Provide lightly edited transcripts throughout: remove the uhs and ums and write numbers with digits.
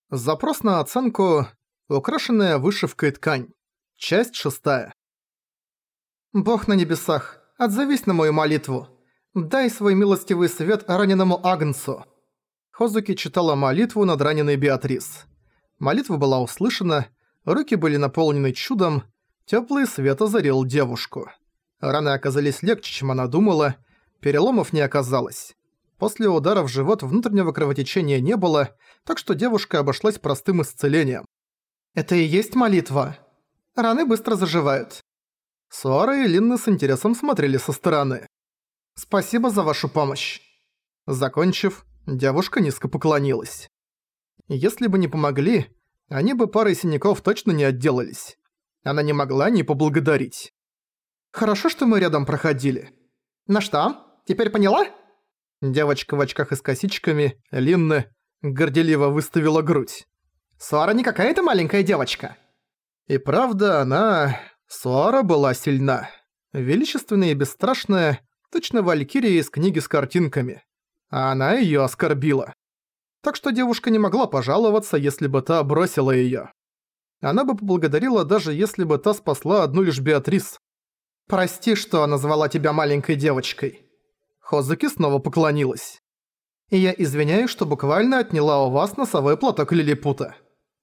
Запрос на оценку «Украшенная вышивкой ткань». Часть 6. «Бог на небесах, отзовись на мою молитву. Дай свой милостивый свет раненому Агнцу». Хозуки читала молитву над раненой Беатрис. Молитва была услышана, руки были наполнены чудом, тёплый свет озарил девушку. Раны оказались легче, чем она думала, переломов не оказалось. После удара в живот внутреннего кровотечения не было, так что девушка обошлась простым исцелением. «Это и есть молитва. Раны быстро заживают». Суара и Линна с интересом смотрели со стороны. «Спасибо за вашу помощь». Закончив, девушка низко поклонилась. Если бы не помогли, они бы парой синяков точно не отделались. Она не могла не поблагодарить. «Хорошо, что мы рядом проходили». «Ну что, теперь поняла?» Девочка в очках и с косичками, Линна, горделиво выставила грудь. «Суара не какая-то маленькая девочка». И правда, Суара была сильна. Величественная и бесстрашная, точно валькирия из книги с картинками. А она её оскорбила. Так что девушка не могла пожаловаться, если бы та бросила её. Она бы поблагодарила, даже если бы та спасла одну лишь Беатрис. «Прости, что назвала тебя маленькой девочкой». Хозуки снова поклонилась. «И я извиняюсь, что буквально отняла у вас носовой платок лилипута».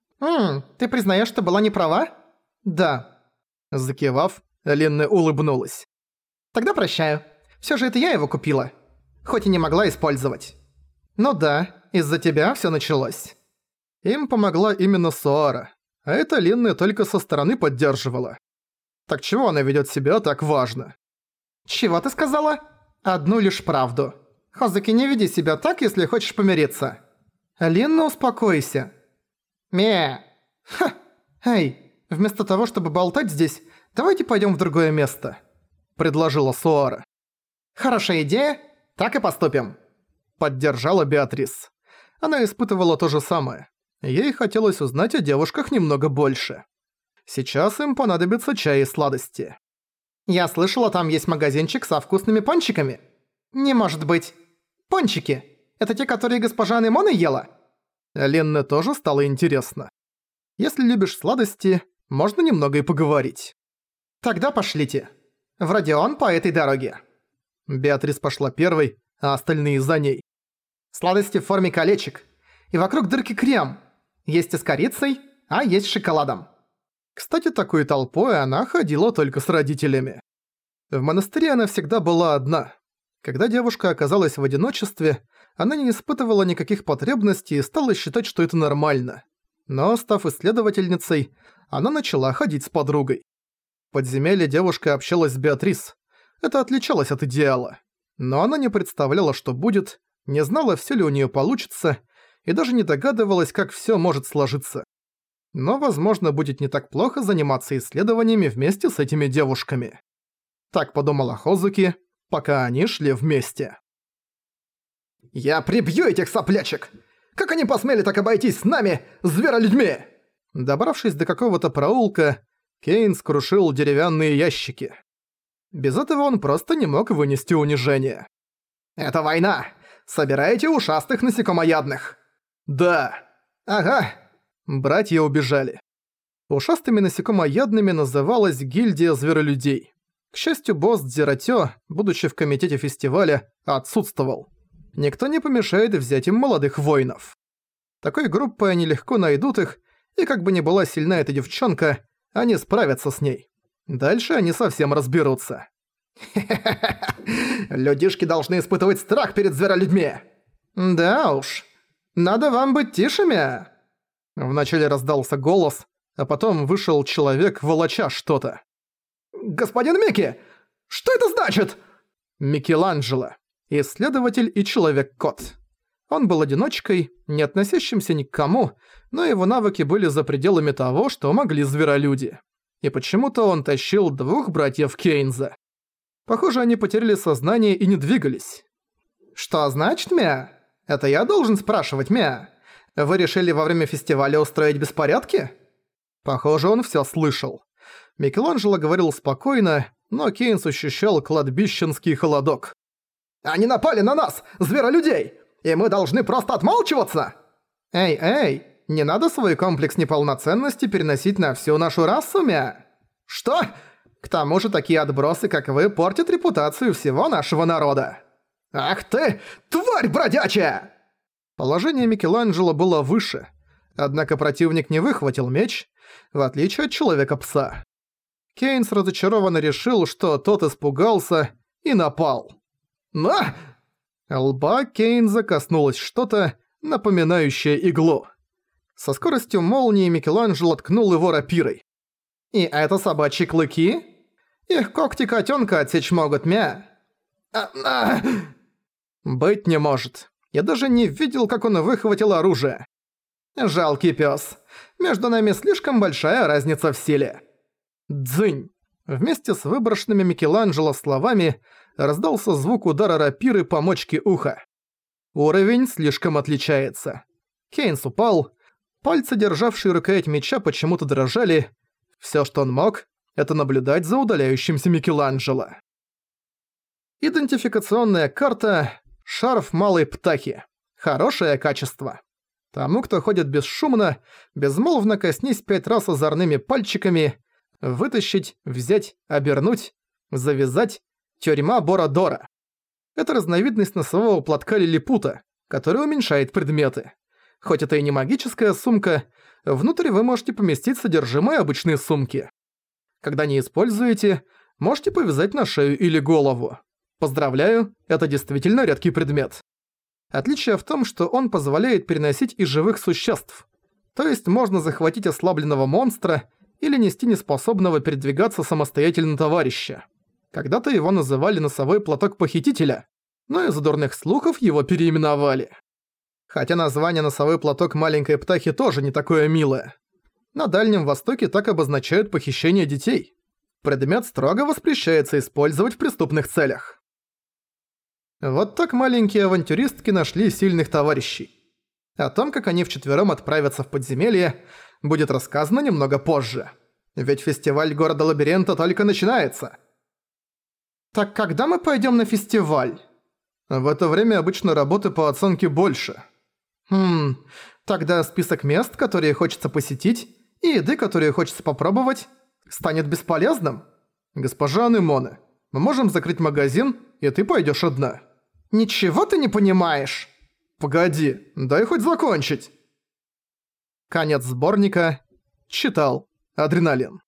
Ты признаешь, что была не права?» «Да». Закивав, Линна улыбнулась. «Тогда прощаю. Всё же это я его купила. Хоть и не могла использовать». «Ну да, из-за тебя всё началось». Им помогла именно Суара, а это Линна только со стороны поддерживала. Так чего она ведёт себя так важно? «Чего ты сказала?» «Одну лишь правду. Хозуки, не веди себя так, если хочешь помириться». «Линна, успокойся». «Ме!» «Ха! Эй, вместо того, чтобы болтать здесь, давайте пойдём в другое место», — предложила Суара. «Хорошая идея, так и поступим», — поддержала Беатрис. Она испытывала то же самое. Ей хотелось узнать о девушках немного больше. Сейчас им понадобится чай и сладости. «Я слышала, там есть магазинчик со вкусными пончиками». «Не может быть. Пончики. Это те, которые госпожа Анемона ела?» Ленне тоже стало интересно. Если любишь сладости, можно немного и поговорить. «Тогда пошлите. В Родион по этой дороге». Беатрис пошла первой, а остальные за ней. «Сладости в форме колечек. И вокруг дырки крем. Есть и с корицей, а есть с шоколадом». Кстати, такой толпой она ходила только с родителями. В монастыре она всегда была одна. Когда девушка оказалась в одиночестве, она не испытывала никаких потребностей и стала считать, что это нормально. Но, став исследовательницей, она начала ходить с подругой. В подземелье девушка общалась с Беатрис. Это отличалось от идеала. Но она не представляла, что будет, не знала, всё ли у неё получится, и даже не догадывалась, как всё может сложиться. Но, возможно, будет не так плохо заниматься исследованиями вместе с этими девушками. Так подумала Хозуки, пока они шли вместе. «Я прибью этих соплячек! Как они посмели так обойтись с нами, зверолюдьми?» Добравшись до какого-то проулка, Кейн скрушил деревянные ящики. Без этого он просто не мог вынести унижение. «Это война! Собираете ушастых насекомоядных!» «Да!» «Ага!» Братья убежали. Ушастыми насекомоядными называлась гильдия зверолюдей. К счастью, босс Дзиратё, будучи в комитете фестиваля, отсутствовал. Никто не помешает взять им молодых воинов. Такой группой они легко найдут их, и как бы ни была сильна эта девчонка, они справятся с ней. Дальше они совсем разберутся. Людишки должны испытывать страх перед зверолюдьми. Да уж. Надо вам быть тишими. Вначале раздался голос, а потом вышел человек, волоча что-то. «Господин Микки, что это значит?» Микеланджело. Исследователь и человек-кот. Он был одиночкой, не относящимся ни к кому, но его навыки были за пределами того, что могли зверолюди. И почему-то он тащил двух братьев Кейнза. Похоже, они потеряли сознание и не двигались. «Что значит, Миа? Это я должен спрашивать, Миа? Вы решили во время фестиваля устроить беспорядки?» Похоже, он всё слышал. Микеланджело говорил спокойно, но Кейнс ощущал кладбищенский холодок. «Они напали на нас, зверолюдей, и мы должны просто отмалчиваться!» «Эй, Не надо свой комплекс неполноценности переносить на всю нашу расу, мя. Что? К тому же такие отбросы, как вы, портят репутацию всего нашего народа. Ах ты, тварь бродячая! Положение Микеланджело было выше, однако противник не выхватил меч, в отличие от Человека-пса. Кейнс разочарованно решил, что тот испугался и напал. На! Лба Кейнса коснулось что-то, напоминающее иглу. Со скоростью молнии Микеланджело ткнул его рапирой. «И это собачьи клыки? Их когти котенка отсечь могут, мя!» «Быть не может. Я даже не видел, как он выхватил оружие. Жалкий пёс. Между нами слишком большая разница в силе». «Дзынь!» Вместе с выброшенными Микеланджело словами раздался звук удара рапиры по мочке уха. Уровень слишком отличается. Кейнс упал, пальцы, державшие рукоять меча, почему-то дрожали. Всё, что он мог, это наблюдать за удаляющимся Микеланджело. Идентификационная карта «Шарф малой птахи». Хорошее качество. Тому, кто ходит бесшумно, безмолвно коснись 5 раз озорными пальчиками, вытащить, взять, обернуть, завязать, тюрьма Борадора. Это разновидность носового платка лилипута, который уменьшает предметы. Хоть это и не магическая сумка, внутрь вы можете поместить содержимое обычной сумки. Когда не используете, можете повязать на шею или голову. Поздравляю, это действительно редкий предмет. Отличие в том, что он позволяет переносить и живых существ. То есть можно захватить ослабленного монстра или нести неспособного передвигаться самостоятельно товарища. Когда-то его называли носовой платок похитителя, но из-за дурных слухов его переименовали. Хотя название «носовой платок маленькой птахи» тоже не такое милое. На Дальнем Востоке так обозначают похищение детей. Предмет строго воспрещается использовать в преступных целях. Вот так маленькие авантюристки нашли сильных товарищей. О том, как они вчетвером отправятся в подземелье, будет рассказано немного позже. Ведь фестиваль города-лабиринта только начинается. Так когда мы пойдем на фестиваль? В это время обычно работы по оценке больше. Тогда список мест, которые хочется посетить, и еды, которые хочется попробовать, станет бесполезным? Госпожа Анемоне, мы можем закрыть магазин, и ты пойдешь одна. Ничего ты не понимаешь? Погоди, дай хоть закончить. Конец сборника. Читал. Адреналин.